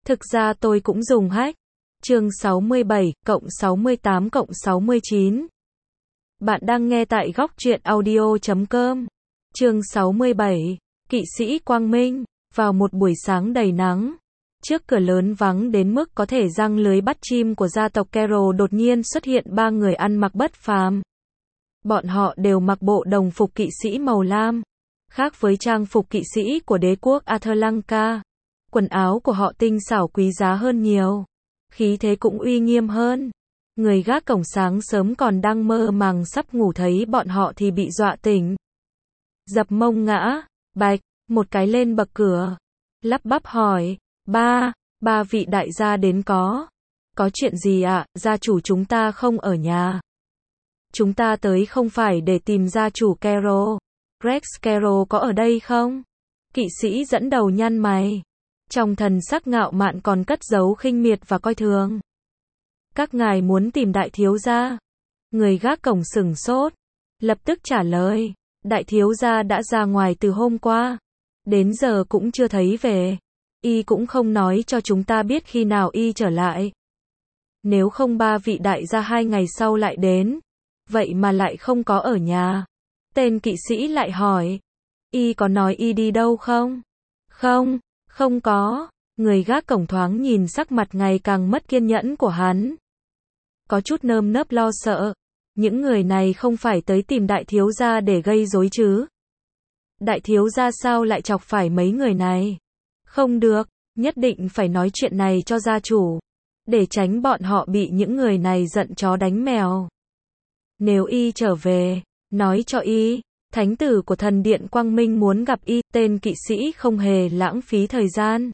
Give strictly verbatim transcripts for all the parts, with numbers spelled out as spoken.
Thực ra tôi cũng dùng hack. Chương sáu mươi bảy, cộng sáu mươi tám cộng sáu mươi chín. Bạn đang nghe tại góc truyện audio chấm com. Chương sáu mươi bảy, kỵ sĩ Quang Minh. Vào một buổi sáng đầy nắng, trước cửa lớn vắng đến mức có thể giăng lưới bắt chim của gia tộc Carroll đột nhiên xuất hiện ba người ăn mặc bất phàm. Bọn họ đều mặc bộ đồng phục kỵ sĩ màu lam. Khác với trang phục kỵ sĩ của đế quốc Atlanca, quần áo của họ tinh xảo quý giá hơn nhiều. Khí thế cũng uy nghiêm hơn. Người gác cổng sáng sớm còn đang mơ màng sắp ngủ thấy bọn họ thì bị dọa tỉnh. Dập mông ngã, bạch, một cái lên bậc cửa. Lắp bắp hỏi, ba, ba vị đại gia đến có. Có chuyện gì ạ, à? Gia chủ chúng ta không ở nhà. Chúng ta tới không phải để tìm gia chủ Carroll. Rex Carroll có ở đây không? Kỵ sĩ dẫn đầu nhăn mày. Trong thần sắc ngạo mạn còn cất giấu khinh miệt và coi thường. Các ngài muốn tìm đại thiếu gia? Người gác cổng sửng sốt. Lập tức trả lời. Đại thiếu gia đã ra ngoài từ hôm qua. Đến giờ cũng chưa thấy về. Y cũng không nói cho chúng ta biết khi nào y trở lại. Nếu không ba vị đại gia hai ngày sau lại đến. Vậy mà lại không có ở nhà. Tên kỵ sĩ lại hỏi. Y có nói y đi đâu không? Không, không có. Người gác cổng thoáng nhìn sắc mặt ngày càng mất kiên nhẫn của hắn. Có chút nơm nớp lo sợ. Những người này không phải tới tìm đại thiếu gia để gây rối chứ? Đại thiếu gia sao lại chọc phải mấy người này? Không được, nhất định phải nói chuyện này cho gia chủ. Để tránh bọn họ bị những người này giận chó đánh mèo. Nếu y trở về, nói cho y, thánh tử của thần điện Quang Minh muốn gặp y, tên kỵ sĩ không hề lãng phí thời gian.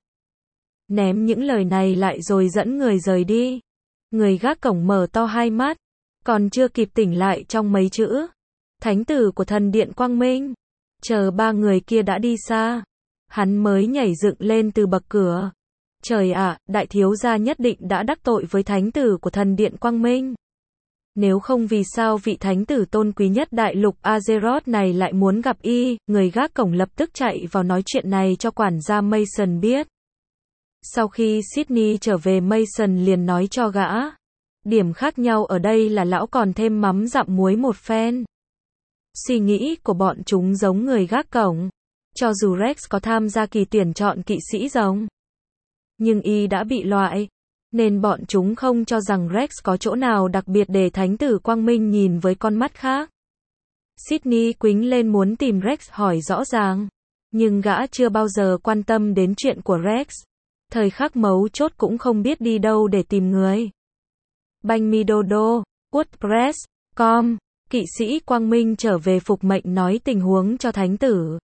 Ném những lời này lại rồi dẫn người rời đi. Người gác cổng mở to hai mắt, còn chưa kịp tỉnh lại trong mấy chữ. Thánh tử của thần điện Quang Minh. Chờ ba người kia đã đi xa, hắn mới nhảy dựng lên từ bậc cửa. Trời ạ, đại thiếu gia nhất định đã đắc tội với thánh tử của thần điện Quang Minh. Nếu không vì sao vị thánh tử tôn quý nhất đại lục Azeroth này lại muốn gặp y, người gác cổng lập tức chạy vào nói chuyện này cho quản gia Mason biết. Sau khi Sydney trở về Mason liền nói cho gã. Điểm khác nhau ở đây là lão còn thêm mắm dặm muối một phen. Suy nghĩ của bọn chúng giống người gác cổng. Cho dù Rex có tham gia kỳ tuyển chọn kỵ sĩ rồng, nhưng y đã bị loại. Nên bọn chúng không cho rằng Rex có chỗ nào đặc biệt để thánh tử Quang Minh nhìn với con mắt khác. Sydney quính lên muốn tìm Rex hỏi rõ ràng. Nhưng gã chưa bao giờ quan tâm đến chuyện của Rex. Thời khắc mấu chốt cũng không biết đi đâu để tìm người. Banh mi đô đô, WordPress, com, kỵ sĩ Quang Minh trở về phục mệnh nói tình huống cho thánh tử.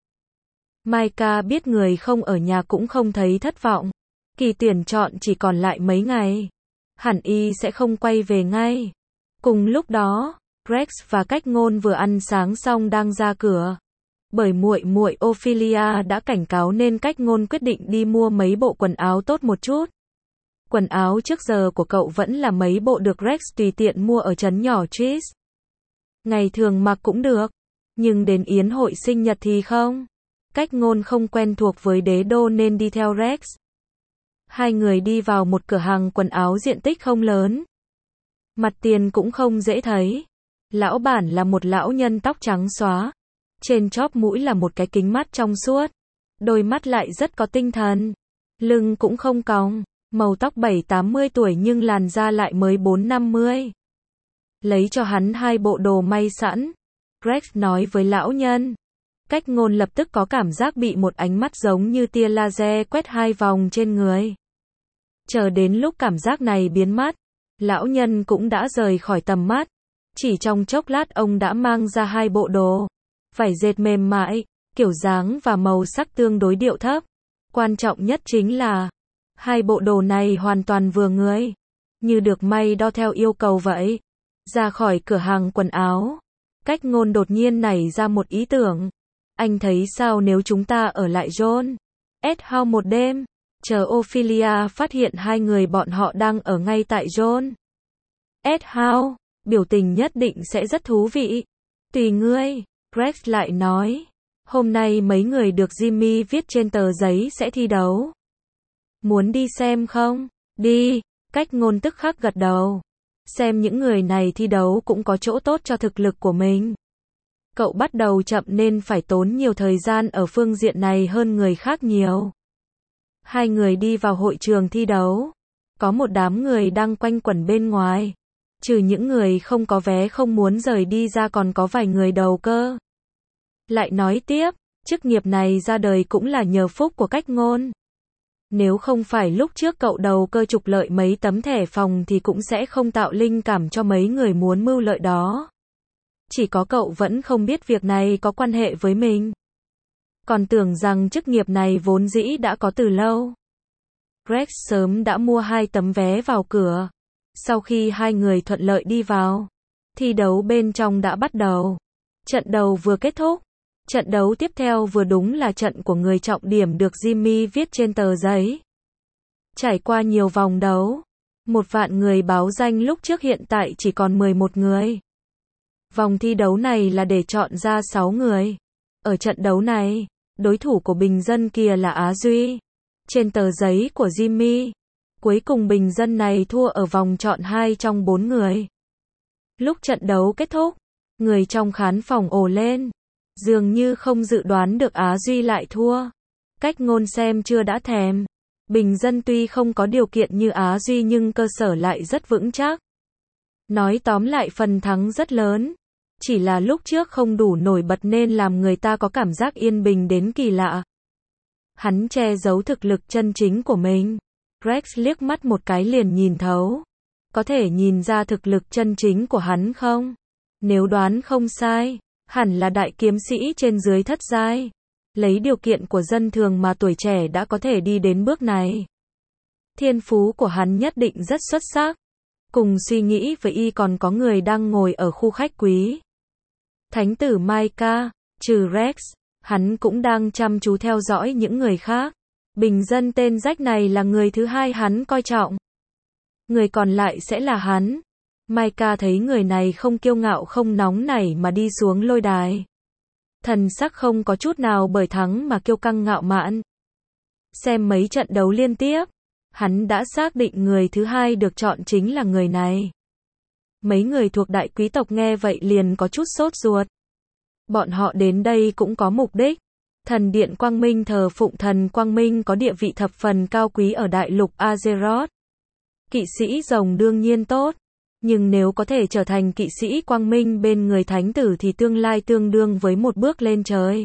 Micah biết người không ở nhà cũng không thấy thất vọng. Kỳ tuyển chọn chỉ còn lại mấy ngày. Hẳn y sẽ không quay về ngay. Cùng lúc đó, Rex và Cách Ngôn vừa ăn sáng xong đang ra cửa. Bởi muội muội Ophelia đã cảnh cáo nên Cách Ngôn quyết định đi mua mấy bộ quần áo tốt một chút. Quần áo trước giờ của cậu vẫn là mấy bộ được Rex tùy tiện mua ở trấn nhỏ Tris. Ngày thường mặc cũng được, nhưng đến yến hội sinh nhật thì không. Cách Ngôn không quen thuộc với đế đô nên đi theo Rex. Hai người đi vào một cửa hàng quần áo diện tích không lớn. Mặt tiền cũng không dễ thấy. Lão bản là một lão nhân tóc trắng xóa. Trên chóp mũi là một cái kính mắt trong suốt. Đôi mắt lại rất có tinh thần. Lưng cũng không cong. Màu tóc bảy tám mươi tuổi nhưng làn da lại mới bốn năm mươi. Lấy cho hắn hai bộ đồ may sẵn. Rex nói với lão nhân. Cách Ngôn lập tức có cảm giác bị một ánh mắt giống như tia laser quét hai vòng trên người. Chờ đến lúc cảm giác này biến mất, lão nhân cũng đã rời khỏi tầm mắt. Chỉ trong chốc lát ông đã mang ra hai bộ đồ. Vải dệt mềm mại, kiểu dáng và màu sắc tương đối điệu thấp. Quan trọng nhất chính là, hai bộ đồ này hoàn toàn vừa người. Như được may đo theo yêu cầu vậy. Ra khỏi cửa hàng quần áo, Cách Ngôn đột nhiên nảy ra một ý tưởng. Anh thấy sao nếu chúng ta ở lại John S. House một đêm? Chờ Ophelia phát hiện hai người bọn họ đang ở ngay tại John S. House, biểu tình nhất định sẽ rất thú vị. Tùy ngươi, Rex lại nói. Hôm nay mấy người được Jimmy viết trên tờ giấy sẽ thi đấu. Muốn đi xem không? Đi, Cách Ngôn tức khắc gật đầu. Xem những người này thi đấu cũng có chỗ tốt cho thực lực của mình. Cậu bắt đầu chậm nên phải tốn nhiều thời gian ở phương diện này hơn người khác nhiều. Hai người đi vào hội trường thi đấu. Có một đám người đang quanh quẩn bên ngoài. Trừ những người không có vé không muốn rời đi ra còn có vài người đầu cơ. Lại nói tiếp, chức nghiệp này ra đời cũng là nhờ phúc của Cách Ngôn. Nếu không phải lúc trước cậu đầu cơ trục lợi mấy tấm thẻ phòng thì cũng sẽ không tạo linh cảm cho mấy người muốn mưu lợi đó. Chỉ có cậu vẫn không biết việc này có quan hệ với mình. Còn tưởng rằng chức nghiệp này vốn dĩ đã có từ lâu. Rex sớm đã mua hai tấm vé vào cửa. Sau khi hai người thuận lợi đi vào, thi đấu bên trong đã bắt đầu. Trận đầu vừa kết thúc. Trận đấu tiếp theo vừa đúng là trận của người trọng điểm được Jimmy viết trên tờ giấy. Trải qua nhiều vòng đấu, một vạn người báo danh lúc trước hiện tại chỉ còn mười một người. Vòng thi đấu này là để chọn ra sáu người. Ở trận đấu này, đối thủ của bình dân kia là Á Duy. Trên tờ giấy của Jimmy, cuối cùng bình dân này thua ở vòng chọn hai trong bốn người. Lúc trận đấu kết thúc, người trong khán phòng ồ lên. Dường như không dự đoán được Á Duy lại thua. Cách Ngôn xem chưa đã thèm. Bình dân tuy không có điều kiện như Á Duy nhưng cơ sở lại rất vững chắc. Nói tóm lại phần thắng rất lớn. Chỉ là lúc trước không đủ nổi bật nên làm người ta có cảm giác yên bình đến kỳ lạ. Hắn che giấu thực lực chân chính của mình. Rex liếc mắt một cái liền nhìn thấu. Có thể nhìn ra thực lực chân chính của hắn không? Nếu đoán không sai, hẳn là đại kiếm sĩ trên dưới thất giai. Lấy điều kiện của dân thường mà tuổi trẻ đã có thể đi đến bước này. Thiên phú của hắn nhất định rất xuất sắc. Cùng suy nghĩ với y còn có người đang ngồi ở khu khách quý. Thánh tử Micah, trừ Rex, hắn cũng đang chăm chú theo dõi những người khác. Bình dân tên rách này là người thứ hai hắn coi trọng. Người còn lại sẽ là hắn. Micah thấy người này không kiêu ngạo không nóng nảy mà đi xuống lôi đài. Thần sắc không có chút nào bởi thắng mà kiêu căng ngạo mạn. Xem mấy trận đấu liên tiếp, hắn đã xác định người thứ hai được chọn chính là người này. Mấy người thuộc đại quý tộc nghe vậy liền có chút sốt ruột. Bọn họ đến đây cũng có mục đích. Thần điện Quang Minh thờ phụng thần Quang Minh có địa vị thập phần cao quý ở đại lục Azeroth. Kỵ sĩ rồng đương nhiên tốt. Nhưng nếu có thể trở thành kỵ sĩ Quang Minh bên người thánh tử thì tương lai tương đương với một bước lên trời.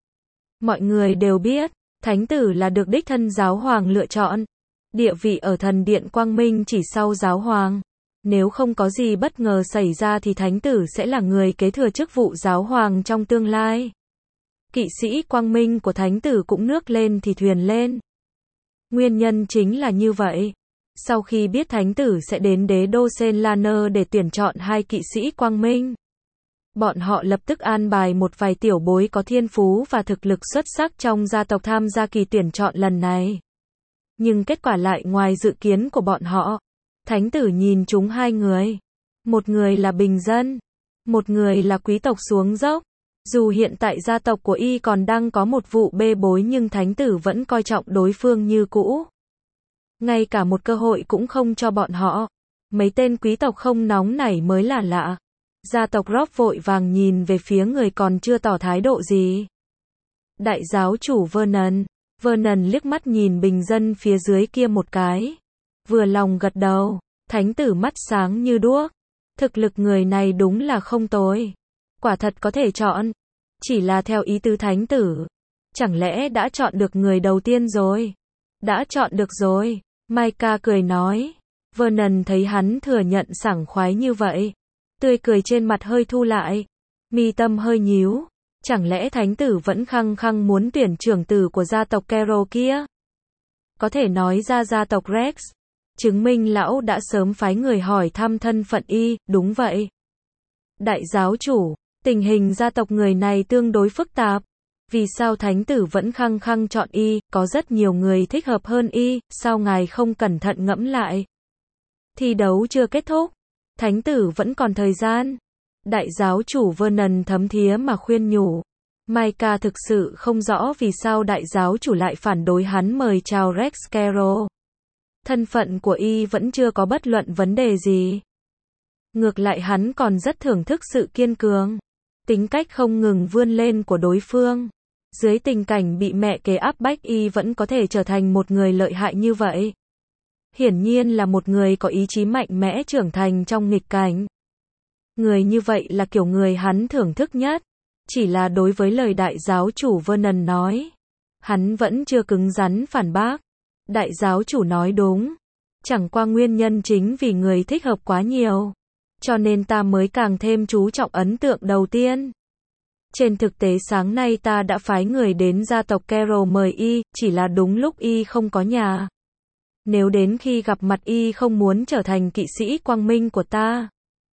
Mọi người đều biết, thánh tử là được đích thân giáo hoàng lựa chọn. Địa vị ở thần điện Quang Minh chỉ sau giáo hoàng. Nếu không có gì bất ngờ xảy ra thì thánh tử sẽ là người kế thừa chức vụ giáo hoàng trong tương lai. Kỵ sĩ Quang Minh của thánh tử cũng nước lên thì thuyền lên. Nguyên nhân chính là như vậy. Sau khi biết thánh tử sẽ đến đế đô Senlaner để tuyển chọn hai kỵ sĩ Quang Minh, bọn họ lập tức an bài một vài tiểu bối có thiên phú và thực lực xuất sắc trong gia tộc tham gia kỳ tuyển chọn lần này. Nhưng kết quả lại ngoài dự kiến của bọn họ. Thánh tử nhìn chúng hai người. Một người là bình dân, một người là quý tộc xuống dốc. Dù hiện tại gia tộc của y còn đang có một vụ bê bối nhưng thánh tử vẫn coi trọng đối phương như cũ. Ngay cả một cơ hội cũng không cho bọn họ. Mấy tên quý tộc không nóng nảy mới là lạ. Gia tộc Rock vội vàng nhìn về phía người còn chưa tỏ thái độ gì. Đại giáo chủ Vernon. Vernon liếc mắt nhìn bình dân phía dưới kia một cái. Vừa lòng gật đầu. Thánh tử mắt sáng như đuốc. Thực lực người này đúng là không tồi. Quả thật có thể chọn. Chỉ là theo ý tứ thánh tử. Chẳng lẽ đã chọn được người đầu tiên rồi? Đã chọn được rồi. Micah cười nói. Vernon thấy hắn thừa nhận sảng khoái như vậy. Tươi cười trên mặt hơi thu lại. Mi tâm hơi nhíu. Chẳng lẽ thánh tử vẫn khăng khăng muốn tuyển trưởng tử của gia tộc Carol kia? Có thể nói ra gia tộc Rex. Chứng minh lão đã sớm phái người hỏi thăm thân phận y, đúng vậy. Đại giáo chủ, tình hình gia tộc người này tương đối phức tạp. Vì sao thánh tử vẫn khăng khăng chọn y, có rất nhiều người thích hợp hơn y, sao ngài không cẩn thận ngẫm lại? Thi đấu chưa kết thúc, thánh tử vẫn còn thời gian. Đại giáo chủ Vernon thấm thía mà khuyên nhủ. Micah thực sự không rõ vì sao đại giáo chủ lại phản đối hắn mời chào Rex Carroll. Thân phận của y vẫn chưa có bất luận vấn đề gì. Ngược lại hắn còn rất thưởng thức sự kiên cường, tính cách không ngừng vươn lên của đối phương. Dưới tình cảnh bị mẹ kế áp bách y vẫn có thể trở thành một người lợi hại như vậy. Hiển nhiên là một người có ý chí mạnh mẽ trưởng thành trong nghịch cảnh. Người như vậy là kiểu người hắn thưởng thức nhất. Chỉ là đối với lời đại giáo chủ Vernon nói, hắn vẫn chưa cứng rắn phản bác. Đại giáo chủ nói đúng. Chẳng qua nguyên nhân chính vì người thích hợp quá nhiều. Cho nên ta mới càng thêm chú trọng ấn tượng đầu tiên. Trên thực tế sáng nay ta đã phái người đến gia tộc Carroll mời y, chỉ là đúng lúc y không có nhà. Nếu đến khi gặp mặt y không muốn trở thành kỵ sĩ quang minh của ta,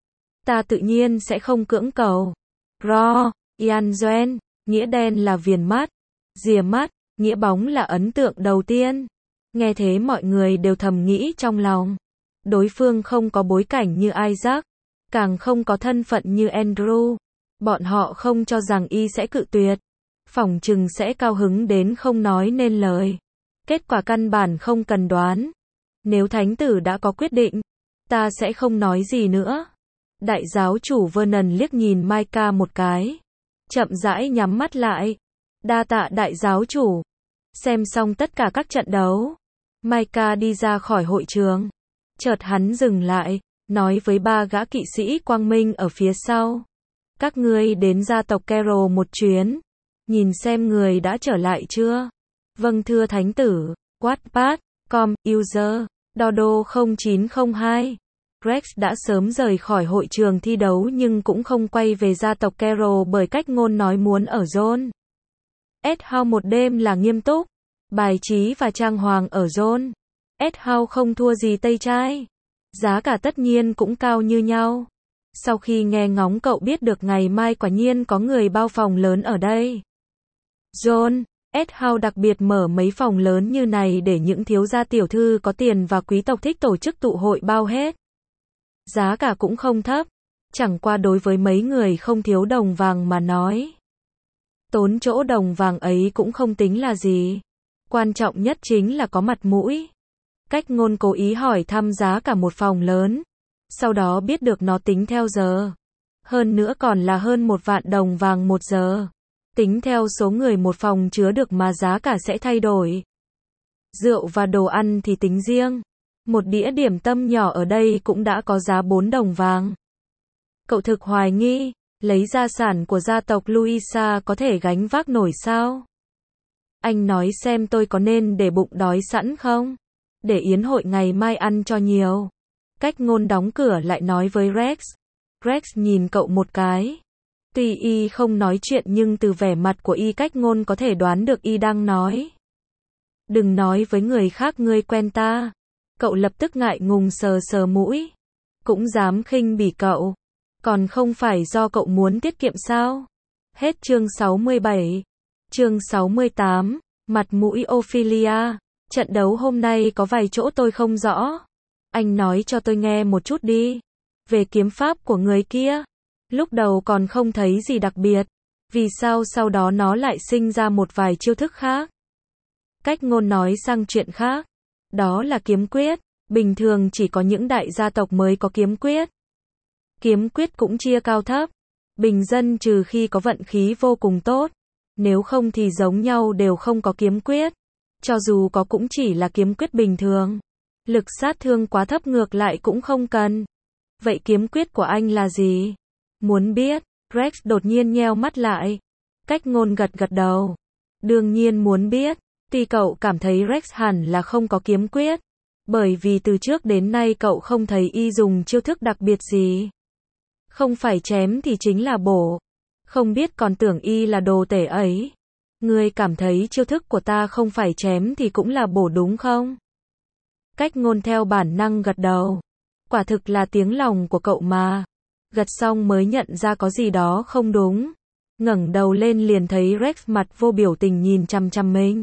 ta tự nhiên sẽ không cưỡng cầu. Ro, Ian Joen, nghĩa đen là viền mắt, rìa mắt, nghĩa bóng là ấn tượng đầu tiên. Nghe thế mọi người đều thầm nghĩ trong lòng. Đối phương không có bối cảnh như Isaac, càng không có thân phận như Andrew. Bọn họ không cho rằng y sẽ cự tuyệt. Phỏng chừng sẽ cao hứng đến không nói nên lời. Kết quả căn bản không cần đoán. Nếu thánh tử đã có quyết định, ta sẽ không nói gì nữa. Đại giáo chủ Vernon liếc nhìn Micah một cái. Chậm rãi nhắm mắt lại. Đa tạ đại giáo chủ. Xem xong tất cả các trận đấu, Micah đi ra khỏi hội trường. Chợt hắn dừng lại, nói với ba gã kỵ sĩ quang minh ở phía sau. Các ngươi đến gia tộc Carroll một chuyến. Nhìn xem người đã trở lại chưa? Vâng thưa thánh tử. Wattpad, com, user, dodo không chín không hai. Rex đã sớm rời khỏi hội trường thi đấu nhưng cũng không quay về gia tộc Carroll bởi cách ngôn nói muốn ở John S. Howe một đêm là nghiêm túc. Bài trí và trang hoàng ở John S. Howe không thua gì Tây Trai. Giá cả tất nhiên cũng cao như nhau. Sau khi nghe ngóng cậu biết được ngày mai quả nhiên có người bao phòng lớn ở đây. John S. Howe đặc biệt mở mấy phòng lớn như này để những thiếu gia tiểu thư có tiền và quý tộc thích tổ chức tụ hội bao hết. Giá cả cũng không thấp. Chẳng qua đối với mấy người không thiếu đồng vàng mà nói, tốn chỗ đồng vàng ấy cũng không tính là gì. Quan trọng nhất chính là có mặt mũi. Cách ngôn cố ý hỏi thăm giá cả một phòng lớn. Sau đó biết được nó tính theo giờ. Hơn nữa còn là hơn một vạn đồng vàng một giờ. Tính theo số người một phòng chứa được mà giá cả sẽ thay đổi. Rượu và đồ ăn thì tính riêng. Một đĩa điểm tâm nhỏ ở đây cũng đã có giá bốn đồng vàng. Cậu thực hoài nghi, lấy gia sản của gia tộc Louisa có thể gánh vác nổi sao? Anh nói xem tôi có nên để bụng đói sẵn không? Để yến hội ngày mai ăn cho nhiều. Cách ngôn đóng cửa lại nói với Rex. Rex nhìn cậu một cái. Tuy y không nói chuyện nhưng từ vẻ mặt của y cách ngôn có thể đoán được y đang nói. Đừng nói với người khác ngươi quen ta. Cậu lập tức ngại ngùng sờ sờ mũi. Cũng dám khinh bỉ cậu. Còn không phải do cậu muốn tiết kiệm sao? Hết chương sáu mươi bảy. Chương sáu mươi tám. Mặt mũi Ophelia. Trận đấu hôm nay có vài chỗ tôi không rõ. Anh nói cho tôi nghe một chút đi. Về kiếm pháp của người kia. Lúc đầu còn không thấy gì đặc biệt. Vì sao sau đó nó lại sinh ra một vài chiêu thức khác? Cách ngôn nói sang chuyện khác. Đó là kiếm quyết. Bình thường chỉ có những đại gia tộc mới có kiếm quyết. Kiếm quyết cũng chia cao thấp. Bình dân trừ khi có vận khí vô cùng tốt. Nếu không thì giống nhau đều không có kiếm quyết. Cho dù có cũng chỉ là kiếm quyết bình thường. Lực sát thương quá thấp ngược lại cũng không cần. Vậy kiếm quyết của anh là gì? Muốn biết? Rex đột nhiên nheo mắt lại. Cách ngôn gật gật đầu. Đương nhiên muốn biết. Tuy cậu cảm thấy Rex hẳn là không có kiếm quyết. Bởi vì từ trước đến nay cậu không thấy y dùng chiêu thức đặc biệt gì. Không phải chém thì chính là bổ. Không biết còn tưởng y là đồ tể ấy. Ngươi cảm thấy chiêu thức của ta không phải chém thì cũng là bổ đúng không? Cách ngôn theo bản năng gật đầu. Quả thực là tiếng lòng của cậu mà. Gật xong mới nhận ra có gì đó không đúng. Ngẩng đầu lên liền thấy Rex mặt vô biểu tình nhìn chằm chằm mình.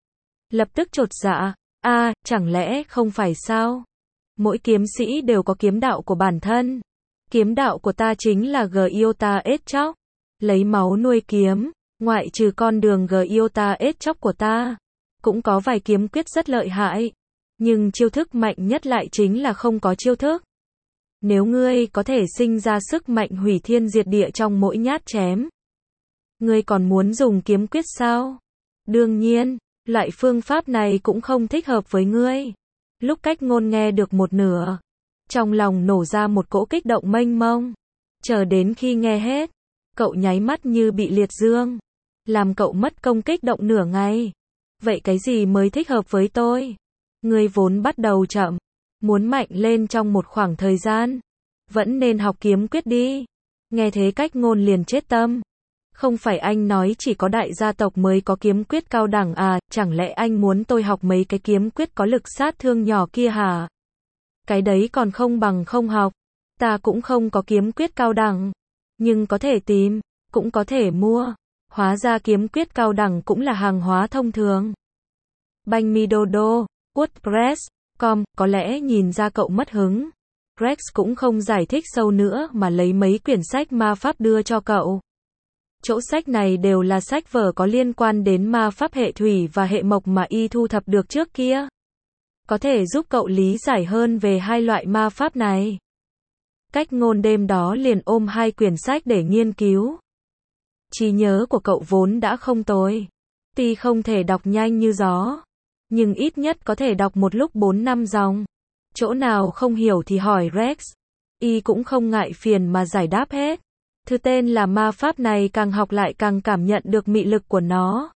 Lập tức chột dạ. A, chẳng lẽ không phải sao? Mỗi kiếm sĩ đều có kiếm đạo của bản thân. Kiếm đạo của ta chính là Giota Ết Chóc. Lấy máu nuôi kiếm. Ngoại trừ con đường Gyota ết chóc của ta, cũng có vài kiếm quyết rất lợi hại. Nhưng chiêu thức mạnh nhất lại chính là không có chiêu thức. Nếu ngươi có thể sinh ra sức mạnh hủy thiên diệt địa trong mỗi nhát chém, ngươi còn muốn dùng kiếm quyết sao? Đương nhiên, loại phương pháp này cũng không thích hợp với ngươi. Lúc Cách Ngôn nghe được một nửa, trong lòng nổ ra một cỗ kích động mênh mông. Chờ đến khi nghe hết, cậu nháy mắt như bị liệt dương, làm cậu mất công kích động nửa ngày. Vậy cái gì mới thích hợp với tôi? Ngươi vốn bắt đầu chậm, muốn mạnh lên trong một khoảng thời gian, vẫn nên học kiếm quyết đi. Nghe thế Cách Ngôn liền chết tâm. Không phải anh nói chỉ có đại gia tộc mới có kiếm quyết cao đẳng à, chẳng lẽ anh muốn tôi học mấy cái kiếm quyết có lực sát thương nhỏ kia hả? Cái đấy còn không bằng không học. Ta cũng không có kiếm quyết cao đẳng, nhưng có thể tìm, cũng có thể mua. Hóa ra kiếm quyết cao đẳng cũng là hàng hóa thông thường. Banh mi đô đô, WordPress chấm com, có lẽ nhìn ra cậu mất hứng. Rex cũng không giải thích sâu nữa mà lấy mấy quyển sách ma pháp đưa cho cậu. Chỗ sách này đều là sách vở có liên quan đến ma pháp hệ thủy và hệ mộc mà y thu thập được trước kia. Có thể giúp cậu lý giải hơn về hai loại ma pháp này. Cách Ngôn đêm đó liền ôm hai quyển sách để nghiên cứu. Trí nhớ của cậu vốn đã không tồi. Tuy không thể đọc nhanh như gió, nhưng ít nhất có thể đọc một lúc bốn năm dòng. Chỗ nào không hiểu thì hỏi Rex. Y cũng không ngại phiền mà giải đáp hết. Thư tên là ma pháp này càng học lại càng cảm nhận được mị lực của nó.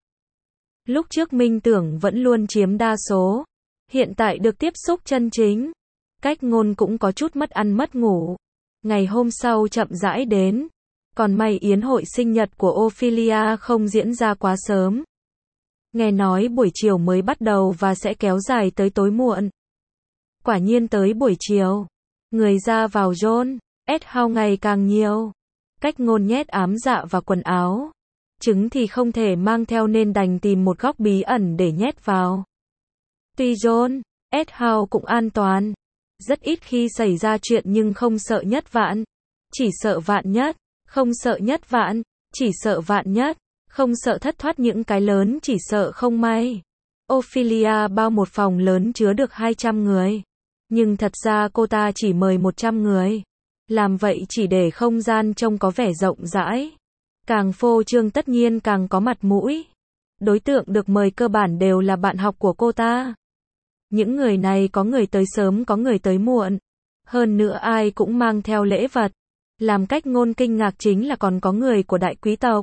Lúc trước Minh Tưởng vẫn luôn chiếm đa số. Hiện tại được tiếp xúc chân chính. Cách Ngôn cũng có chút mất ăn mất ngủ. Ngày hôm sau chậm rãi đến. Còn may yến hội sinh nhật của Ophelia không diễn ra quá sớm. Nghe nói buổi chiều mới bắt đầu và sẽ kéo dài tới tối muộn. Quả nhiên tới buổi chiều, người ra vào John S. House ngày càng nhiều. Cách Ngôn nhét ám dạ vào quần áo. Trứng thì không thể mang theo nên đành tìm một góc bí ẩn để nhét vào. Tuy John S. House cũng an toàn, rất ít khi xảy ra chuyện nhưng không sợ nhất vạn. Chỉ sợ vạn nhất, không sợ nhất vạn, chỉ sợ vạn nhất, không sợ thất thoát những cái lớn chỉ sợ không may. Ophelia bao một phòng lớn chứa được hai trăm người. Nhưng thật ra cô ta chỉ mời một trăm người. Làm vậy chỉ để không gian trông có vẻ rộng rãi. Càng phô trương tất nhiên càng có mặt mũi. Đối tượng được mời cơ bản đều là bạn học của cô ta. Những người này có người tới sớm có người tới muộn. Hơn nữa ai cũng mang theo lễ vật. Làm Cách Ngôn kinh ngạc chính là còn có người của đại quý tộc.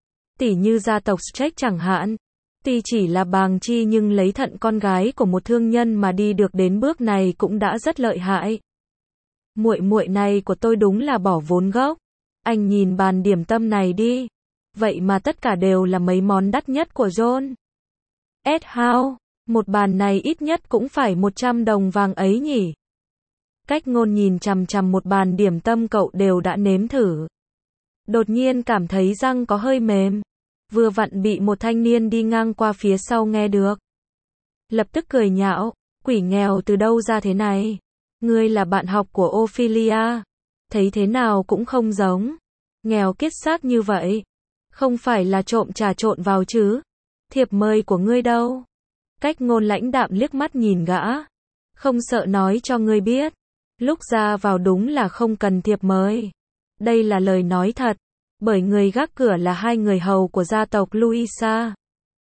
Tỉ như gia tộc Streck chẳng hạn. Tuy chỉ là bàng chi nhưng lấy thận con gái của một thương nhân mà đi được đến bước này cũng đã rất lợi hại. Muội muội này của tôi đúng là bỏ vốn gốc. Anh nhìn bàn điểm tâm này đi. Vậy mà tất cả đều là mấy món đắt nhất của John S. House. Một bàn này ít nhất cũng phải một trăm đồng vàng ấy nhỉ. Cách Ngôn nhìn chằm chằm một bàn điểm tâm cậu đều đã nếm thử. Đột nhiên cảm thấy răng có hơi mềm. Vừa vặn bị một thanh niên đi ngang qua phía sau nghe được. Lập tức cười nhạo, quỷ nghèo từ đâu ra thế này? Ngươi là bạn học của Ophelia. Thấy thế nào cũng không giống. Nghèo kiết xác như vậy. Không phải là trộm trà trộn vào chứ? Thiệp mời của ngươi đâu? Cách Ngôn lãnh đạm liếc mắt nhìn gã. Không sợ nói cho ngươi biết. Lúc ra vào đúng là không cần thiệp mời. Đây là lời nói thật. Bởi người gác cửa là hai người hầu của gia tộc Louisa.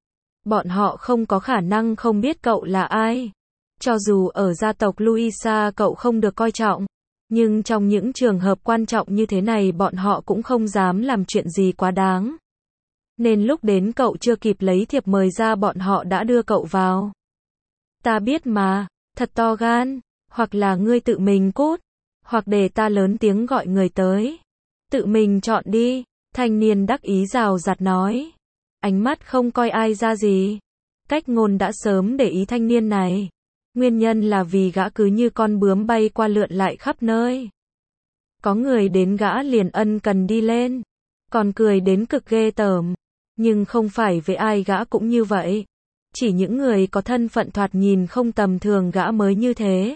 Bọn họ không có khả năng không biết cậu là ai. Cho dù ở gia tộc Louisa cậu không được coi trọng. Nhưng trong những trường hợp quan trọng như thế này bọn họ cũng không dám làm chuyện gì quá đáng. Nên lúc đến cậu chưa kịp lấy thiệp mời ra bọn họ đã đưa cậu vào. Ta biết mà, thật to gan. Hoặc là ngươi tự mình cút. Hoặc để ta lớn tiếng gọi người tới. Tự mình chọn đi. Thanh niên đắc ý rào rạt nói. Ánh mắt không coi ai ra gì. Cách Ngôn đã sớm để ý thanh niên này. Nguyên nhân là vì gã cứ như con bướm bay qua lượn lại khắp nơi. Có người đến gã liền ân cần đi lên. Còn cười đến cực ghê tởm. Nhưng không phải với ai gã cũng như vậy. Chỉ những người có thân phận thoạt nhìn không tầm thường gã mới như thế.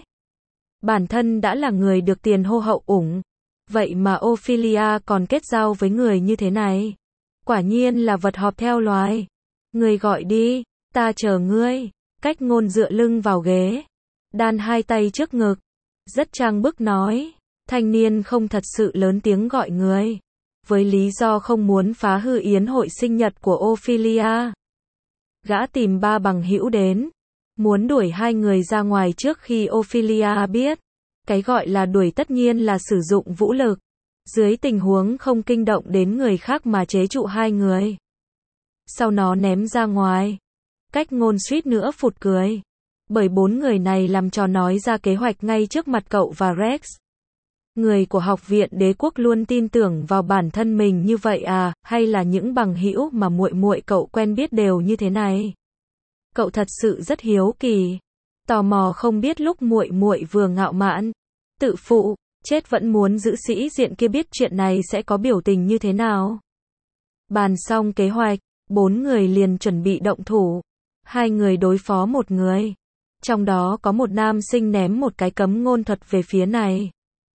Bản thân đã là người được tiền hô hậu ủng. Vậy mà Ophelia còn kết giao với người như thế này. Quả nhiên là vật họp theo loài. Người gọi đi, ta chờ ngươi. Cách Ngôn dựa lưng vào ghế, đan hai tay trước ngực, rất trang bức nói. Thanh niên không thật sự lớn tiếng gọi người, với lý do không muốn phá hư yến hội sinh nhật của Ophelia. Gã tìm ba bằng hữu đến, muốn đuổi hai người ra ngoài trước khi Ophelia biết. Cái gọi là đuổi tất nhiên là sử dụng vũ lực, dưới tình huống không kinh động đến người khác mà chế trụ hai người. Sau nó ném ra ngoài. Cách Ngôn suýt nữa phụt cười, bởi bốn người này làm trò nói ra kế hoạch ngay trước mặt cậu và Rex. Người của học viện đế quốc luôn tin tưởng vào bản thân mình như vậy à, hay là những bằng hữu mà muội muội cậu quen biết đều như thế này? Cậu thật sự rất hiếu kỳ, tò mò không biết lúc muội muội vừa ngạo mạn, tự phụ, chết vẫn muốn giữ sĩ diện kia biết chuyện này sẽ có biểu tình như thế nào. Bàn xong kế hoạch, bốn người liền chuẩn bị động thủ. Hai người đối phó một người. Trong đó có một nam sinh ném một cái cấm ngôn thuật về phía này.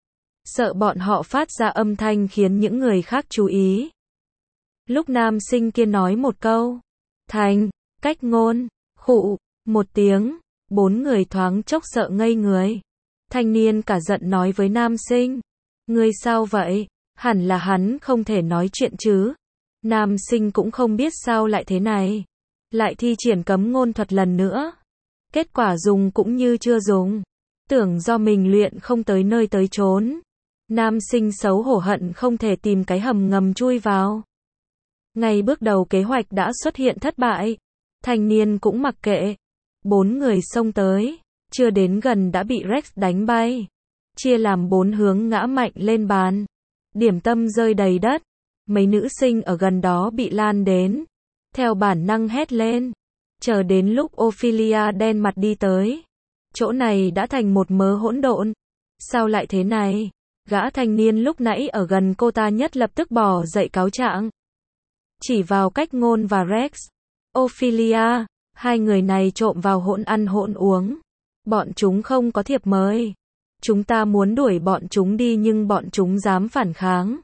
Sợ bọn họ phát ra âm thanh khiến những người khác chú ý. Lúc nam sinh kia nói một câu, thành, cách ngôn, khụ, một tiếng, bốn người thoáng chốc sợ ngây người. Thanh niên cả giận nói với nam sinh, ngươi sao vậy? Hẳn là hắn không thể nói chuyện chứ. Nam sinh cũng không biết sao lại thế này. Lại thi triển cấm ngôn thuật lần nữa. Kết quả dùng cũng như chưa dùng. Tưởng do mình luyện không tới nơi tới chốn. Nam sinh xấu hổ hận không thể tìm cái hầm ngầm chui vào. Ngay bước đầu kế hoạch đã xuất hiện thất bại. Thanh niên cũng mặc kệ. Bốn người xông tới. Chưa đến gần đã bị Rex đánh bay. Chia làm bốn hướng ngã mạnh lên bàn. Điểm tâm rơi đầy đất. Mấy nữ sinh ở gần đó bị lan đến. Theo bản năng hét lên. Chờ đến lúc Ophelia đen mặt đi tới. Chỗ này đã thành một mớ hỗn độn. Sao lại thế này? Gã thanh niên lúc nãy ở gần cô ta nhất lập tức bỏ dậy cáo trạng. Chỉ vào cách ngôn và Rex. Ophelia, hai người này trộm vào hỗn ăn hỗn uống. Bọn chúng không có thiệp mời. Chúng ta muốn đuổi bọn chúng đi nhưng bọn chúng dám phản kháng.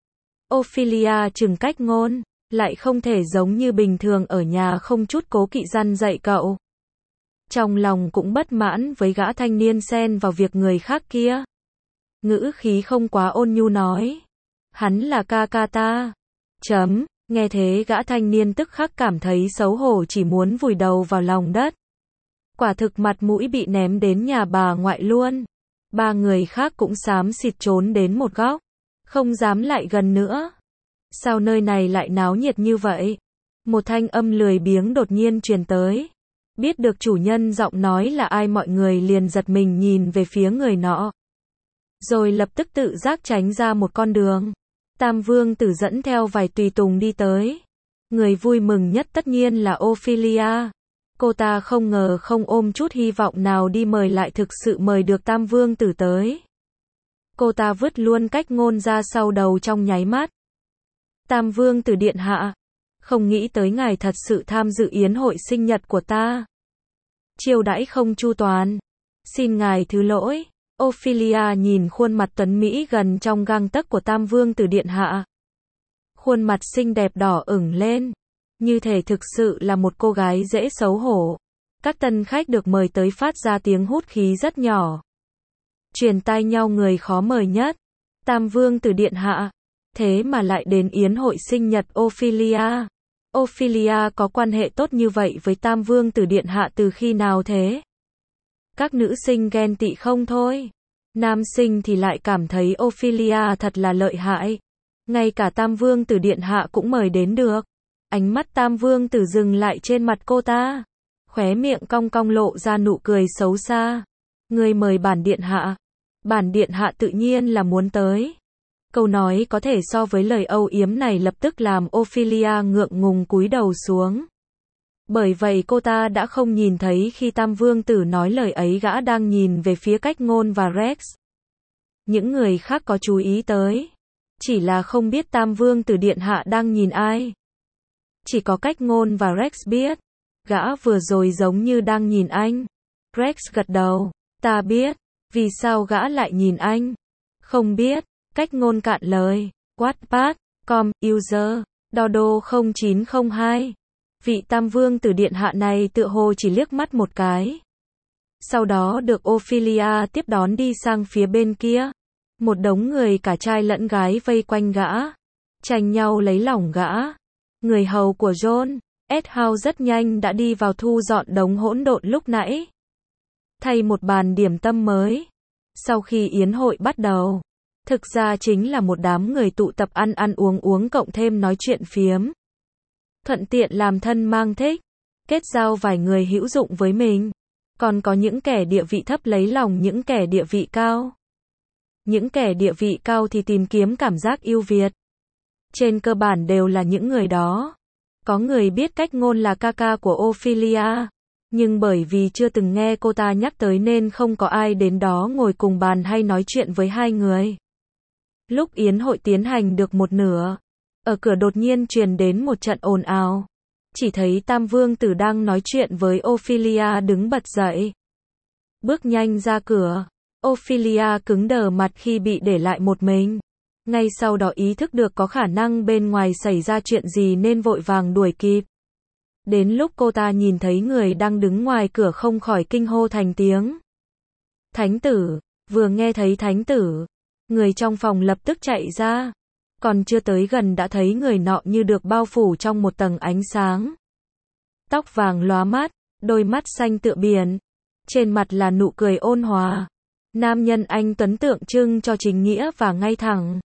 Ophelia trừng cách ngôn. Lại không thể giống như bình thường ở nhà không chút cố kỵ răn dạy cậu. Trong lòng cũng bất mãn với gã thanh niên xen vào việc người khác kia. Ngữ khí không quá ôn nhu nói. Hắn là ca ca ta. Chấm, nghe thế gã thanh niên tức khắc cảm thấy xấu hổ chỉ muốn vùi đầu vào lòng đất. Quả thực mặt mũi bị ném đến nhà bà ngoại luôn. Ba người khác cũng xám xịt trốn đến một góc. Không dám lại gần nữa. Sao nơi này lại náo nhiệt như vậy? Một thanh âm lười biếng đột nhiên truyền tới. Biết được chủ nhân giọng nói là ai mọi người liền giật mình nhìn về phía người nọ. Rồi lập tức tự giác tránh ra một con đường. Tam Vương Tử dẫn theo vài tùy tùng đi tới. Người vui mừng nhất tất nhiên là Ophelia. Cô ta không ngờ không ôm chút hy vọng nào đi mời lại thực sự mời được Tam Vương Tử tới. Cô ta vứt luôn cách ngôn ra sau đầu trong nháy mắt. Tam Vương Tử điện hạ, không nghĩ tới ngài thật sự tham dự yến hội sinh nhật của ta. Chiêu đãi không chu toàn. Xin ngài thứ lỗi. Ophelia nhìn khuôn mặt tuấn mỹ gần trong gang tấc của Tam Vương Tử điện hạ. Khuôn mặt xinh đẹp đỏ ửng lên. Như thể thực sự là một cô gái dễ xấu hổ. Các tân khách được mời tới phát ra tiếng hút khí rất nhỏ. Truyền tai nhau người khó mời nhất. Tam Vương Tử điện hạ. Thế mà lại đến yến hội sinh nhật Ophelia. Ophelia có quan hệ tốt như vậy với Tam Vương Tử điện hạ từ khi nào thế? Các nữ sinh ghen tị không thôi. Nam sinh thì lại cảm thấy Ophelia thật là lợi hại. Ngay cả Tam Vương Tử điện hạ cũng mời đến được. Ánh mắt Tam Vương Tử dừng lại trên mặt cô ta. Khóe miệng cong cong lộ ra nụ cười xấu xa. Người mời bản điện hạ. Bản điện hạ tự nhiên là muốn tới. Câu nói có thể so với lời âu yếm này lập tức làm Ophelia ngượng ngùng cúi đầu xuống. Bởi vậy cô ta đã không nhìn thấy khi Tam Vương Tử nói lời ấy gã đang nhìn về phía cách ngôn và Rex. Những người khác có chú ý tới. Chỉ là không biết Tam Vương Tử điện hạ đang nhìn ai. Chỉ có cách ngôn và Rex biết. Gã vừa rồi giống như đang nhìn anh. Rex gật đầu. Ta biết. Vì sao gã lại nhìn anh? Không biết. Cách ngôn cạn lời. Wattpad, com, user Đo đô không chín không hai. Vị Tam Vương tử điện hạ này tựa hồ chỉ liếc mắt một cái. Sau đó được Ophelia tiếp đón đi sang phía bên kia. Một đống người cả trai lẫn gái vây quanh gã. Tranh nhau lấy lòng gã. Người hầu của John Edhouse rất nhanh đã đi vào thu dọn đống hỗn độn lúc nãy. Thay một bàn điểm tâm mới. Sau khi yến hội bắt đầu, thực ra chính là một đám người tụ tập ăn ăn uống uống cộng thêm nói chuyện phiếm. Thuận tiện làm thân mang thích, kết giao vài người hữu dụng với mình. Còn có những kẻ địa vị thấp lấy lòng những kẻ địa vị cao. Những kẻ địa vị cao thì tìm kiếm cảm giác ưu việt. Trên cơ bản đều là những người đó. Có người biết cách ngôn là ca ca của Ophelia. Nhưng bởi vì chưa từng nghe cô ta nhắc tới nên không có ai đến đó ngồi cùng bàn hay nói chuyện với hai người. Lúc yến hội tiến hành được một nửa, ở cửa đột nhiên truyền đến một trận ồn ào. Chỉ thấy Tam Vương tử đang nói chuyện với Ophelia đứng bật dậy. Bước nhanh ra cửa, Ophelia cứng đờ mặt khi bị để lại một mình. Ngay sau đó ý thức được có khả năng bên ngoài xảy ra chuyện gì nên vội vàng đuổi kịp. Đến lúc cô ta nhìn thấy người đang đứng ngoài cửa không khỏi kinh hô thành tiếng. Thánh tử, vừa nghe thấy thánh tử, người trong phòng lập tức chạy ra. Còn chưa tới gần đã thấy người nọ như được bao phủ trong một tầng ánh sáng. Tóc vàng lóa mắt, đôi mắt xanh tựa biển. Trên mặt là nụ cười ôn hòa. Nam nhân anh tuấn tượng trưng cho chính nghĩa và ngay thẳng.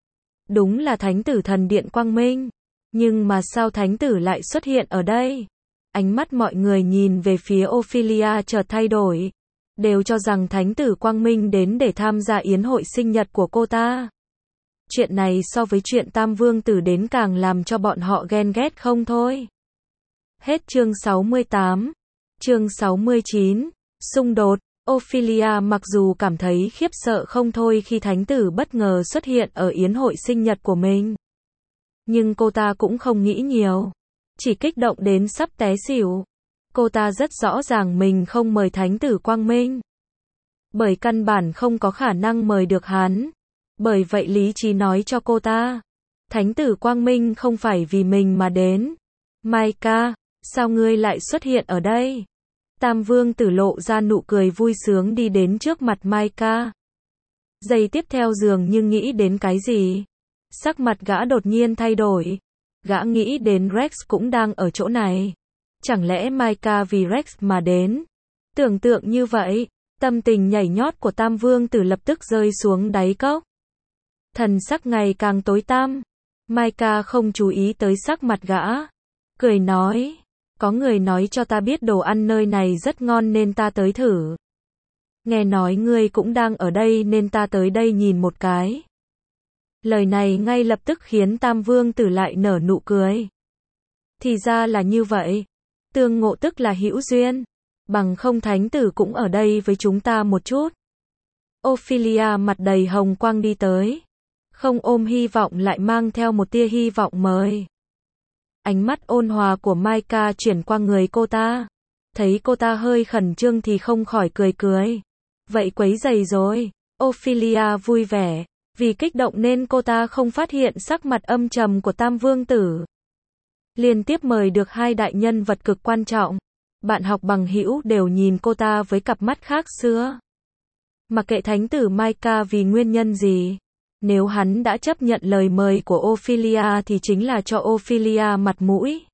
Đúng là thánh tử thần điện quang minh. Nhưng mà sao thánh tử lại xuất hiện ở đây? Ánh mắt mọi người nhìn về phía Ophelia chợt thay đổi. Đều cho rằng thánh tử quang minh đến để tham gia yến hội sinh nhật của cô ta. Chuyện này so với chuyện Tam Vương tử đến càng làm cho bọn họ ghen ghét không thôi. Hết chương sáu mươi tám. Chương sáu mươi chín. Xung đột. Ophelia mặc dù cảm thấy khiếp sợ không thôi khi thánh tử bất ngờ xuất hiện ở yến hội sinh nhật của mình. Nhưng cô ta cũng không nghĩ nhiều. Chỉ kích động đến sắp té xỉu. Cô ta rất rõ ràng mình không mời thánh tử quang minh. Bởi căn bản không có khả năng mời được hắn. Bởi vậy lý trí nói cho cô ta. Thánh tử quang minh không phải vì mình mà đến. Micah, sao ngươi lại xuất hiện ở đây? Tam Vương tử lộ ra nụ cười vui sướng đi đến trước mặt Micah. Giây tiếp theo dường như nghĩ đến cái gì. Sắc mặt gã đột nhiên thay đổi. Gã nghĩ đến Rex cũng đang ở chỗ này. Chẳng lẽ Micah vì Rex mà đến? Tưởng tượng như vậy, tâm tình nhảy nhót của Tam Vương tử lập tức rơi xuống đáy cốc. Thần sắc ngày càng tối tăm. Micah không chú ý tới sắc mặt gã. Cười nói, có người nói cho ta biết đồ ăn nơi này rất ngon nên ta tới thử. Nghe nói ngươi cũng đang ở đây nên ta tới đây nhìn một cái. Lời này ngay lập tức khiến Tam Vương tử lại nở nụ cười. Thì ra là như vậy. Tương ngộ tức là hữu duyên. Bằng không thánh tử cũng ở đây với chúng ta một chút. Ophelia mặt đầy hồng quang đi tới. Không ôm hy vọng lại mang theo một tia hy vọng mới. Ánh mắt ôn hòa của Micah chuyển qua người cô ta. Thấy cô ta hơi khẩn trương thì không khỏi cười cười. Vậy quấy rầy rồi. Ophelia vui vẻ. Vì kích động nên cô ta không phát hiện sắc mặt âm trầm của Tam Vương tử. Liên tiếp mời được hai đại nhân vật cực quan trọng. Bạn học bằng hữu đều nhìn cô ta với cặp mắt khác xưa. Mặc kệ thánh tử Micah vì nguyên nhân gì. Nếu hắn đã chấp nhận lời mời của Ophelia thì chính là cho Ophelia mặt mũi.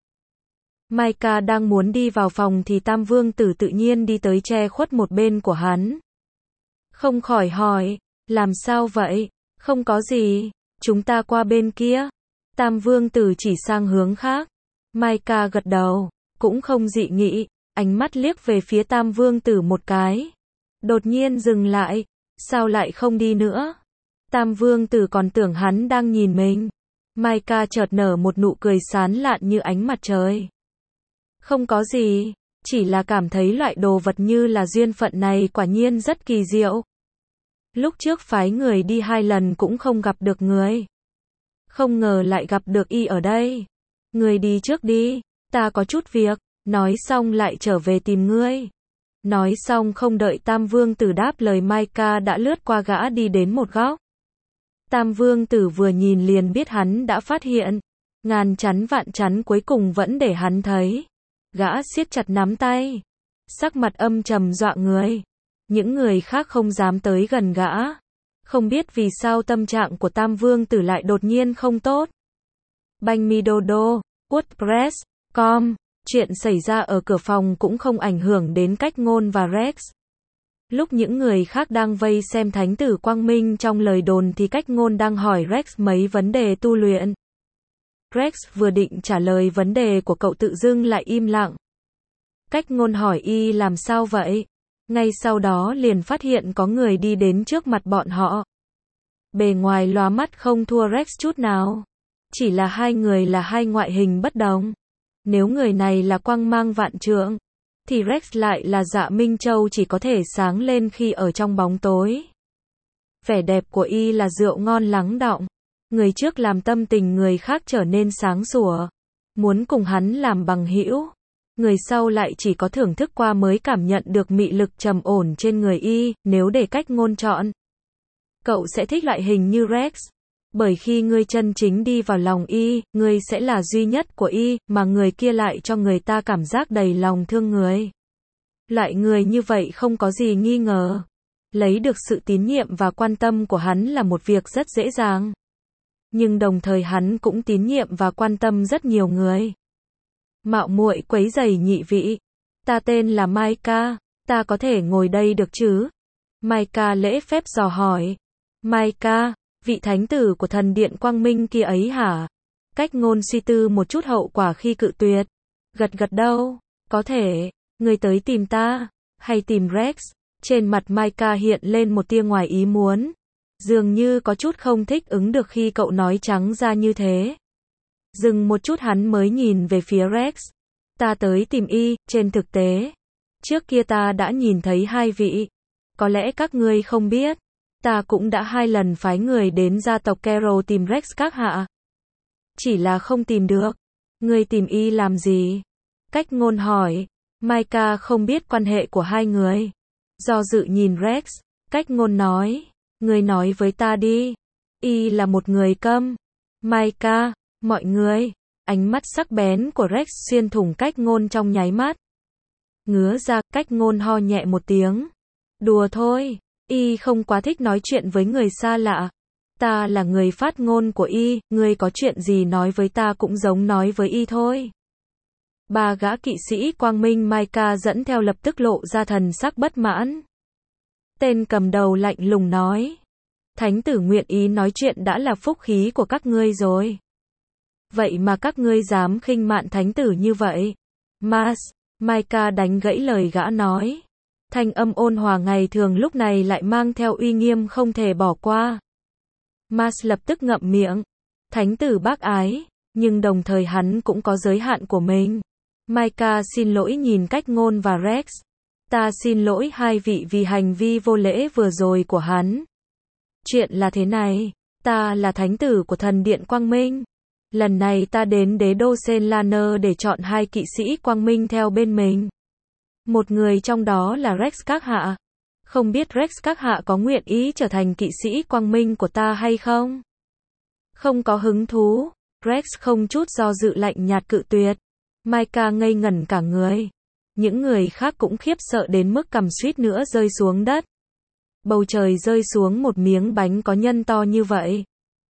Micah đang muốn đi vào phòng thì Tam Vương tử tự nhiên đi tới che khuất một bên của hắn. Không khỏi hỏi, làm sao vậy? Không có gì, chúng ta qua bên kia. Tam Vương tử chỉ sang hướng khác. Micah gật đầu, cũng không dị nghị, ánh mắt liếc về phía Tam Vương tử một cái. Đột nhiên dừng lại, sao lại không đi nữa? Tam Vương tử còn tưởng hắn đang nhìn mình. Micah chợt nở một nụ cười sán lạn như ánh mặt trời. Không có gì, chỉ là cảm thấy loại đồ vật như là duyên phận này quả nhiên rất kỳ diệu. Lúc trước phái người đi hai lần cũng không gặp được người. Không ngờ lại gặp được y ở đây. Người đi trước đi, ta có chút việc, nói xong lại trở về tìm ngươi. Nói xong không đợi Tam Vương tử đáp lời Micah đã lướt qua gã đi đến một góc. Tam Vương tử vừa nhìn liền biết hắn đã phát hiện. Ngàn chắn vạn chắn cuối cùng vẫn để hắn thấy. Gã siết chặt nắm tay. Sắc mặt âm trầm dọa người. Những người khác không dám tới gần gã. Không biết vì sao tâm trạng của Tam Vương Tử lại đột nhiên không tốt. Banh mi đô đô, WordPress, com. Chuyện xảy ra ở cửa phòng cũng không ảnh hưởng đến Cách Ngôn và Rex. Lúc những người khác đang vây xem Thánh tử Quang Minh trong lời đồn thì Cách Ngôn đang hỏi Rex mấy vấn đề tu luyện. Rex vừa định trả lời vấn đề của cậu tự dưng lại im lặng. Cách Ngôn hỏi y làm sao vậy? Ngay sau đó liền phát hiện có người đi đến trước mặt bọn họ. Bề ngoài lóa mắt không thua Rex chút nào. Chỉ là hai người là hai ngoại hình bất đồng. Nếu người này là quang mang vạn trượng, thì Rex lại là Dạ Minh Châu chỉ có thể sáng lên khi ở trong bóng tối. Vẻ đẹp của y là rượu ngon lắng đọng. Người trước làm tâm tình người khác trở nên sáng sủa. Muốn cùng hắn làm bằng hữu. Người sau lại chỉ có thưởng thức qua mới cảm nhận được mị lực trầm ổn trên người y. Nếu để Cách Ngôn chọn, cậu sẽ thích loại hình như Rex. Bởi khi ngươi chân chính đi vào lòng y, ngươi sẽ là duy nhất của y, mà người kia lại cho người ta cảm giác đầy lòng thương người. Loại người như vậy không có gì nghi ngờ. Lấy được sự tín nhiệm và quan tâm của hắn là một việc rất dễ dàng. Nhưng đồng thời hắn cũng tín nhiệm và quan tâm rất nhiều người. Mạo muội quấy rầy nhị vị. Ta tên là Maika, ta có thể ngồi đây được chứ? Maika lễ phép dò hỏi. Maika, vị thánh tử của thần điện Quang Minh kia ấy hả? Cách Ngôn suy tư một chút hậu quả khi cự tuyệt. Gật gật đầu, có thể, ngươi tới tìm ta, hay tìm Rex? Trên mặt Maika hiện lên một tia ngoài ý muốn. Dường như có chút không thích ứng được khi cậu nói trắng ra như thế. Dừng một chút hắn mới nhìn về phía Rex. Ta tới tìm y, trên thực tế. Trước kia ta đã nhìn thấy hai vị. Có lẽ các ngươi không biết. Ta cũng đã hai lần phái người đến gia tộc Carol tìm Rex các hạ. Chỉ là không tìm được. Ngươi tìm y làm gì? Cách Ngôn hỏi. Maika không biết quan hệ của hai người. Do dự nhìn Rex. Cách Ngôn nói. Ngươi nói với ta đi. Y là một người câm. Maika, mọi người. Ánh mắt sắc bén của Rex xuyên thủng Cách Ngôn trong nháy mắt. Ngứa ra, Cách Ngôn ho nhẹ một tiếng. Đùa thôi. Y không quá thích nói chuyện với người xa lạ. Ta là người phát ngôn của y, ngươi có chuyện gì nói với ta cũng giống nói với y thôi. Ba gã kỵ sĩ Quang Minh Maika dẫn theo lập tức lộ ra thần sắc bất mãn. Tên cầm đầu lạnh lùng nói. Thánh tử nguyện ý nói chuyện đã là phúc khí của các ngươi rồi. Vậy mà các ngươi dám khinh mạn thánh tử như vậy. Mas, Maika đánh gãy lời gã nói. Thanh âm ôn hòa ngày thường lúc này lại mang theo uy nghiêm không thể bỏ qua. Mas lập tức ngậm miệng. Thánh tử bác ái, nhưng đồng thời hắn cũng có giới hạn của mình. Maika xin lỗi nhìn Cách Ngôn và Rex. Ta xin lỗi hai vị vì hành vi vô lễ vừa rồi của hắn. Chuyện là thế này, ta là thánh tử của thần điện Quang Minh. Lần này ta đến đế đô Senlaner để chọn hai kỵ sĩ Quang Minh theo bên mình. Một người trong đó là Rex các hạ. Không biết Rex các hạ có nguyện ý trở thành kỵ sĩ Quang Minh của ta hay không? Không có hứng thú. Rex không chút do dự lạnh nhạt cự tuyệt. Maika ngây ngẩn cả người. Những người khác cũng khiếp sợ đến mức cằm suýt nữa rơi xuống đất. Bầu trời rơi xuống một miếng bánh có nhân to như vậy.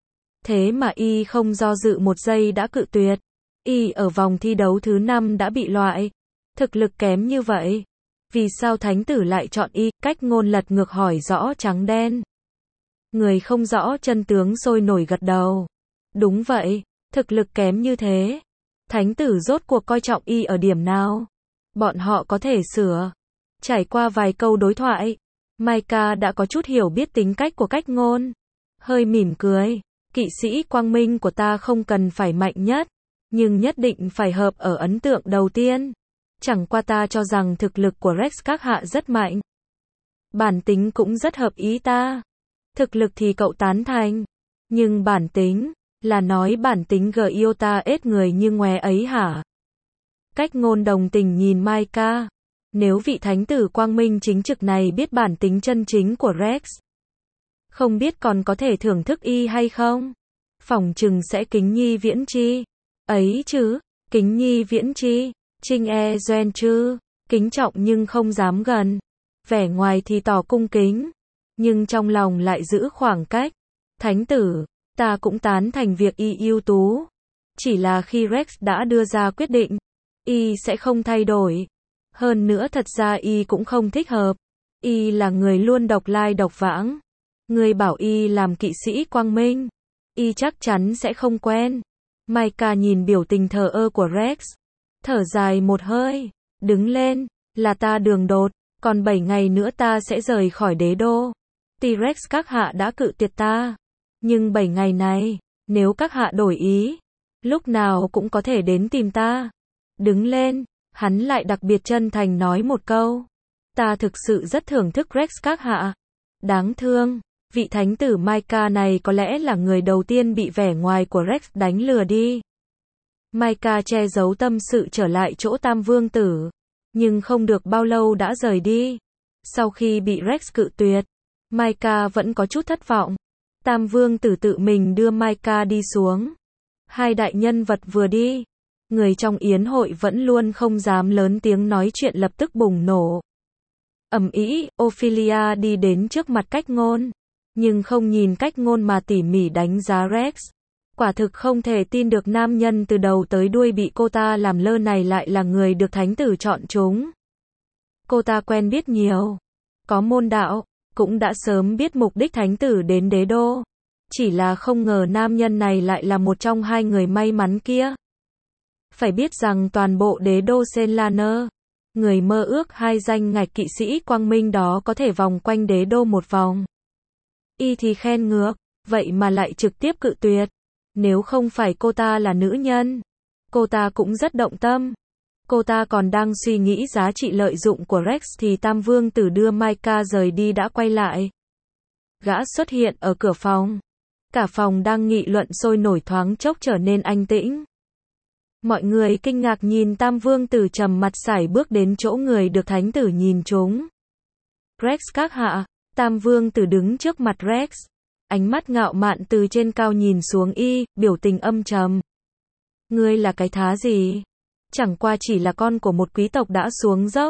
Thế mà y không do dự một giây đã cự tuyệt. Y ở vòng thi đấu thứ năm đã bị loại. Thực lực kém như vậy. Vì sao thánh tử lại chọn y? Cách Ngôn lật ngược hỏi rõ trắng đen. Người không rõ chân tướng sôi nổi gật đầu. Đúng vậy, thực lực kém như thế. Thánh tử rốt cuộc coi trọng y ở điểm nào? Bọn họ có thể sửa. Trải qua vài câu đối thoại, Maika đã có chút hiểu biết tính cách của Cách Ngôn. Hơi mỉm cười. Kỵ sĩ Quang Minh của ta không cần phải mạnh nhất, nhưng nhất định phải hợp ở ấn tượng đầu tiên. Chẳng qua ta cho rằng thực lực của Rex các hạ rất mạnh. Bản tính cũng rất hợp ý ta. Thực lực thì cậu tán thành. Nhưng bản tính, là nói bản tính gờ yêu ta ết người như ngoé ấy hả? Cách Ngôn đồng tình nhìn Maika. Nếu vị thánh tử Quang Minh chính trực này biết bản tính chân chính của Rex, không biết còn có thể thưởng thức y hay không? Phỏng chừng sẽ kính nhi viễn chi. Ấy chứ, kính nhi viễn chi, trinh e doen chư, kính trọng nhưng không dám gần. Vẻ ngoài thì tỏ cung kính, nhưng trong lòng lại giữ khoảng cách. Thánh tử, ta cũng tán thành việc y ưu tú. Chỉ là khi Rex đã đưa ra quyết định, y sẽ không thay đổi. Hơn nữa thật ra y cũng không thích hợp. Y là người luôn độc lai độc vãng. Người bảo y làm kỵ sĩ quang minh, y chắc chắn sẽ không quen. Micah nhìn biểu tình thờ ơ của Rex, thở dài một hơi, đứng lên, là ta đường đột, còn bảy ngày nữa ta sẽ rời khỏi đế đô. T-Rex các hạ đã cự tuyệt ta, nhưng bảy ngày này, nếu các hạ đổi ý, lúc nào cũng có thể đến tìm ta. Đứng lên, hắn lại đặc biệt chân thành nói một câu. Ta thực sự rất thưởng thức Rex các hạ. Đáng thương, vị thánh tử Micah này có lẽ là người đầu tiên bị vẻ ngoài của Rex đánh lừa đi. Micah che giấu tâm sự trở lại chỗ Tam Vương Tử, nhưng không được bao lâu đã rời đi. Sau khi bị Rex cự tuyệt, Micah vẫn có chút thất vọng. Tam Vương Tử tự mình đưa Micah đi xuống. Hai đại nhân vật vừa đi, người trong yến hội vẫn luôn không dám lớn tiếng nói chuyện lập tức bùng nổ. Ầm ĩ, Ophelia đi đến trước mặt Cách Ngôn, nhưng không nhìn Cách Ngôn mà tỉ mỉ đánh giá Rex. Quả thực không thể tin được nam nhân từ đầu tới đuôi bị cô ta làm lơ này lại là người được thánh tử chọn chúng. Cô ta quen biết nhiều, có môn đạo, cũng đã sớm biết mục đích thánh tử đến đế đô. Chỉ là không ngờ nam nhân này lại là một trong hai người may mắn kia. Phải biết rằng toàn bộ đế đô Senlaner, người mơ ước hai danh ngạch kỵ sĩ quang minh đó có thể vòng quanh đế đô một vòng. Y thì khen ngược, vậy mà lại trực tiếp cự tuyệt. Nếu không phải cô ta là nữ nhân, cô ta cũng rất động tâm. Cô ta còn đang suy nghĩ giá trị lợi dụng của Rex thì Tam Vương Tử đưa Micah rời đi đã quay lại. Gã xuất hiện ở cửa phòng. Cả phòng đang nghị luận sôi nổi thoáng chốc trở nên an tĩnh. Mọi người kinh ngạc nhìn Tam Vương Tử trầm mặt sải bước đến chỗ người được thánh tử nhìn chúng. Rex các hạ, Tam Vương Tử đứng trước mặt Rex. Ánh mắt ngạo mạn từ trên cao nhìn xuống y, biểu tình âm trầm. Ngươi là cái thá gì? Chẳng qua chỉ là con của một quý tộc đã xuống dốc.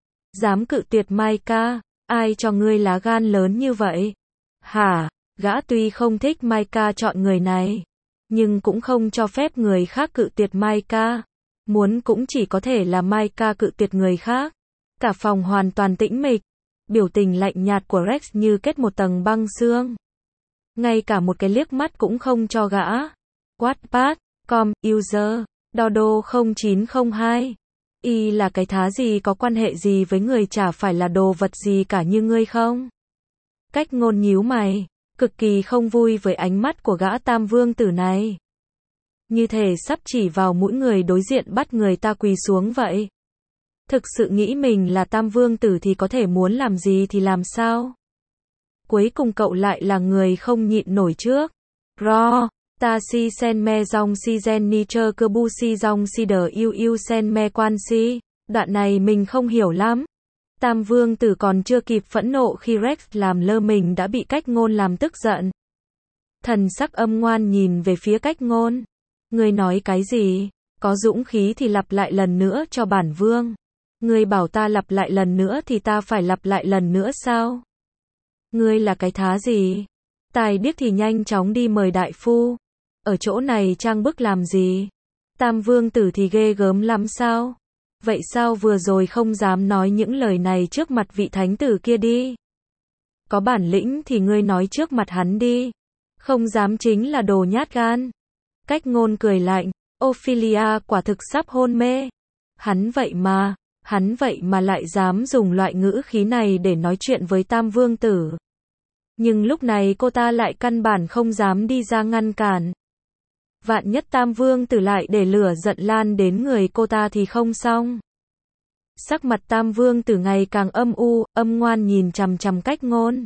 Dám cự tuyệt Micah, ai cho ngươi lá gan lớn như vậy? Hả? Gã tuy không thích Micah chọn người này, nhưng cũng không cho phép người khác cự tuyệt Micah. Muốn cũng chỉ có thể là Micah cự tuyệt người khác. Cả phòng hoàn toàn tĩnh mịch. Biểu tình lạnh nhạt của Rex như kết một tầng băng xương. Ngay cả một cái liếc mắt cũng không cho gã. Wattpad, com, user, Dodo không chín không hai. Y là cái thá gì có quan hệ gì với người chả phải là đồ vật gì cả như ngươi không? Cách Ngôn nhíu mày, cực kỳ không vui với ánh mắt của gã Tam Vương Tử này. Như thể sắp chỉ vào mũi người đối diện bắt người ta quỳ xuống vậy. Thực sự nghĩ mình là Tam Vương Tử thì có thể muốn làm gì thì làm sao? Cuối cùng cậu lại là người không nhịn nổi trước. Ro, ta si sen me dòng si gen ni chơ cơ bu si dòng si đờ yêu yêu sen me quan si. Đoạn này mình không hiểu lắm. Tam Vương Tử còn chưa kịp phẫn nộ khi Rex làm lơ mình đã bị Cách Ngôn làm tức giận. Thần sắc âm ngoan nhìn về phía Cách Ngôn. Ngươi nói cái gì? Có dũng khí thì lặp lại lần nữa cho bản vương. Ngươi bảo ta lặp lại lần nữa thì ta phải lặp lại lần nữa sao? Ngươi là cái thá gì? Tài điếc thì nhanh chóng đi mời đại phu. Ở chỗ này trang bức làm gì? Tam Vương Tử thì ghê gớm lắm sao? Vậy sao vừa rồi không dám nói những lời này trước mặt vị thánh tử kia đi? Có bản lĩnh thì ngươi nói trước mặt hắn đi. Không dám chính là đồ nhát gan. Cách Ngôn cười lạnh. Ophelia quả thực sắp hôn mê. Hắn vậy mà, hắn vậy mà lại dám dùng loại ngữ khí này để nói chuyện với Tam Vương Tử. Nhưng lúc này cô ta lại căn bản không dám đi ra ngăn cản. Vạn nhất Tam Vương Tử lại để lửa giận lan đến người cô ta thì không xong. Sắc mặt Tam Vương Tử ngày càng âm u, âm ngoan nhìn chằm chằm Cách Ngôn.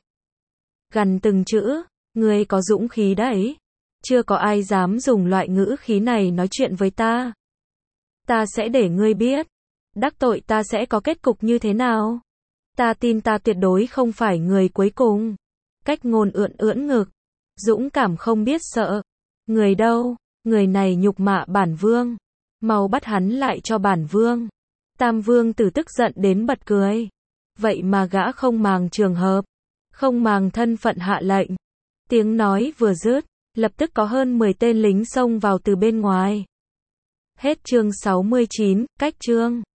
Gằn từng chữ, ngươi có dũng khí đấy. Chưa có ai dám dùng loại ngữ khí này nói chuyện với ta. Ta sẽ để ngươi biết. Đắc tội ta sẽ có kết cục như thế nào. Ta tin ta tuyệt đối không phải người cuối cùng. Cách Ngôn ưỡn ưỡn ngực. Dũng cảm không biết sợ. Người đâu? Người này nhục mạ bản vương. Mau bắt hắn lại cho bản vương. Tam vương tử tức giận đến bật cười. Vậy mà gã không màng trường hợp, không màng thân phận hạ lệnh. Tiếng nói vừa dứt, lập tức có hơn mười tên lính xông vào từ bên ngoài. Hết chương sáu mươi chín, cách chương.